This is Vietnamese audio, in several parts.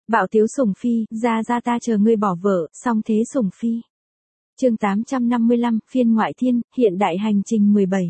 Bạo tiếu sủng phi, ra ta chờ ngươi bỏ vợ, xong thế sủng phi. Chương 855, phiên ngoại thiên, hiện đại hành trình 17.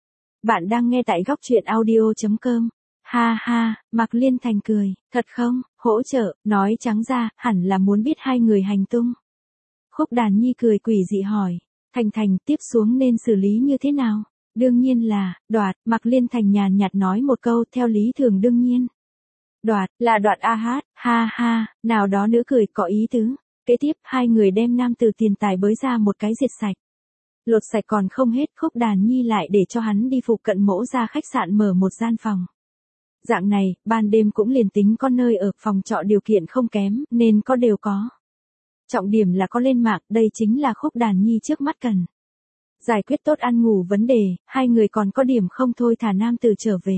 Bạn đang nghe tại góc truyện audio.com. Ha ha, Mạc Liên Thành cười, thật không, hỗ trợ, nói trắng ra, hẳn là muốn biết hai người hành tung. Khúc Đàn Nhi cười quỷ dị hỏi, Thành tiếp xuống nên xử lý như thế nào? Đương nhiên là, đoạt, Mạc Liên Thành nhàn nhạt nói một câu theo lý thường đương nhiên. Đoạt, là đoạt a hát, ha ha, nào đó nữ cười có ý tứ. Kế tiếp, hai người đem nam từ tiền tài bới ra một cái diệt sạch. Lột sạch còn không hết, Khúc Đàn Nhi lại để cho hắn đi phụ cận mỗ ra khách sạn mở một gian phòng. Dạng này, ban đêm cũng liền tính có nơi ở phòng trọ điều kiện không kém, nên có đều có. Trọng điểm là có lên mạng, đây chính là Khúc Đàn Nhi trước mắt cần. Giải quyết tốt ăn ngủ vấn đề, hai người còn có điểm không thôi thả nam từ trở về.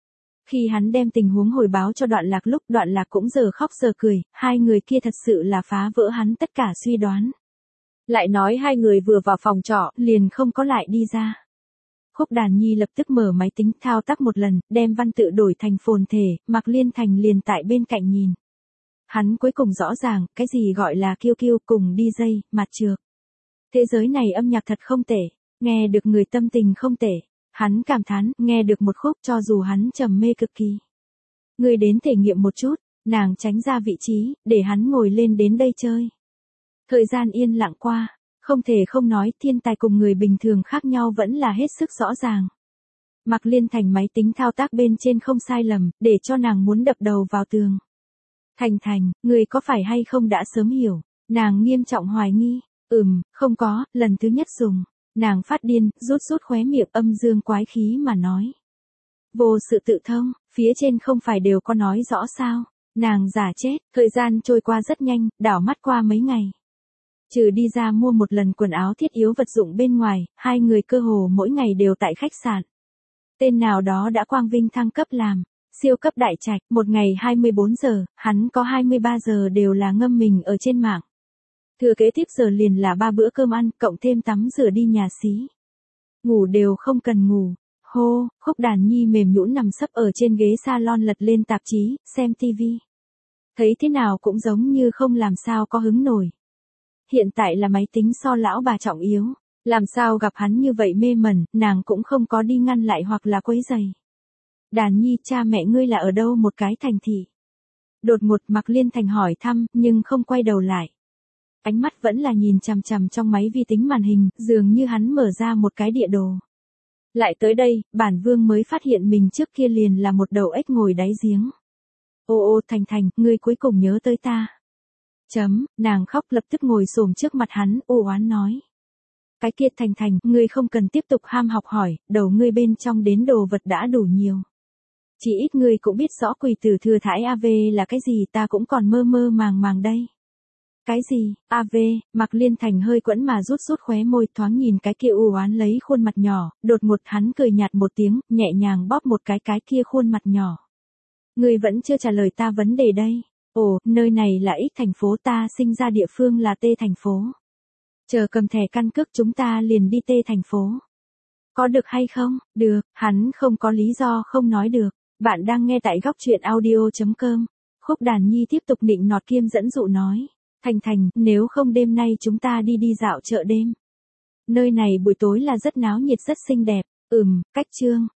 Khi hắn đem tình huống hồi báo cho Đoạn Lạc lúc Đoạn Lạc cũng giờ khóc giờ cười, hai người kia thật sự là phá vỡ hắn tất cả suy đoán. Lại nói hai người vừa vào phòng trọ, liền không có lại đi ra. Khúc Đàn Nhi lập tức mở máy tính thao tác một lần, đem văn tự đổi thành phồn thể, Mạc Liên Thành liền tại bên cạnh nhìn. Hắn cuối cùng rõ ràng, cái gì gọi là kiêu kiêu cùng DJ, mặt trược. Thế giới này âm nhạc thật không tệ, nghe được người tâm tình không tệ. Hắn cảm thán, nghe được một khúc cho dù hắn trầm mê cực kỳ. Người đến thể nghiệm một chút, nàng tránh ra vị trí, để hắn ngồi lên đến đây chơi. Thời gian yên lặng qua, không thể không nói thiên tài cùng người bình thường khác nhau vẫn là hết sức rõ ràng. Mạc Liên Thành máy tính thao tác bên trên không sai lầm, để cho nàng muốn đập đầu vào tường. Thành, người có phải hay không đã sớm hiểu, nàng nghiêm trọng hoài nghi, không có, lần thứ nhất dùng. Nàng phát điên, rút khóe miệng âm dương quái khí mà nói. Vô sự tự thông, phía trên không phải đều có nói rõ sao, nàng giả chết, thời gian trôi qua rất nhanh, đảo mắt qua mấy ngày. Trừ đi ra mua một lần quần áo thiết yếu vật dụng bên ngoài, hai người cơ hồ mỗi ngày đều tại khách sạn. Tên nào đó đã quang vinh thăng cấp làm, siêu cấp đại trạch, một ngày 24 giờ, hắn có 23 giờ đều là ngâm mình ở trên mạng. Thừa kế tiếp giờ liền là 3 bữa cơm ăn, cộng thêm tắm rửa đi nhà xí. Ngủ đều không cần ngủ. Hô, Khúc Đàn Nhi mềm nhũn nằm sấp ở trên ghế salon lật lên tạp chí, xem tivi. Thấy thế nào cũng giống như không làm sao có hứng nổi. Hiện tại là máy tính so lão bà trọng yếu. Làm sao gặp hắn như vậy mê mẩn, nàng cũng không có đi ngăn lại hoặc là quấy giày. Đàn Nhi, cha mẹ ngươi là ở đâu một cái thành thị? Đột ngột Mạc Liên Thành hỏi thăm, nhưng không quay đầu lại. Ánh mắt vẫn là nhìn chằm chằm trong máy vi tính màn hình, dường như hắn mở ra một cái địa đồ. Lại tới đây, bản vương mới phát hiện mình trước kia liền là một đầu ếch ngồi đáy giếng. Ô Thành, ngươi cuối cùng nhớ tới ta. Nàng khóc lập tức ngồi xổm trước mặt hắn, u oán nói. Cái kia Thành, ngươi không cần tiếp tục ham học hỏi, đầu ngươi bên trong đến đồ vật đã đủ nhiều. Chỉ ít ngươi cũng biết rõ quỷ tử thừa thải AV là cái gì, ta cũng còn mơ màng đây. Cái gì, AV, Mạc Liên Thành hơi quẫn mà rút khóe môi thoáng nhìn cái kia u oán lấy khuôn mặt nhỏ, đột ngột hắn cười nhạt một tiếng, nhẹ nhàng bóp một cái kia khuôn mặt nhỏ. Ngươi vẫn chưa trả lời ta vấn đề đây. Ồ, nơi này là X thành phố, ta sinh ra địa phương là T thành phố. Chờ cầm thẻ căn cước chúng ta liền đi T thành phố. Có được hay không? Được, hắn không có lý do không nói được. Bạn đang nghe tại góc truyện audio.com. Khúc Đàn Nhi tiếp tục nịnh nọt kiêm dẫn dụ nói. Thành, nếu không đêm nay chúng ta đi dạo chợ đêm. Nơi này buổi tối là rất náo nhiệt rất xinh đẹp. Cách chương,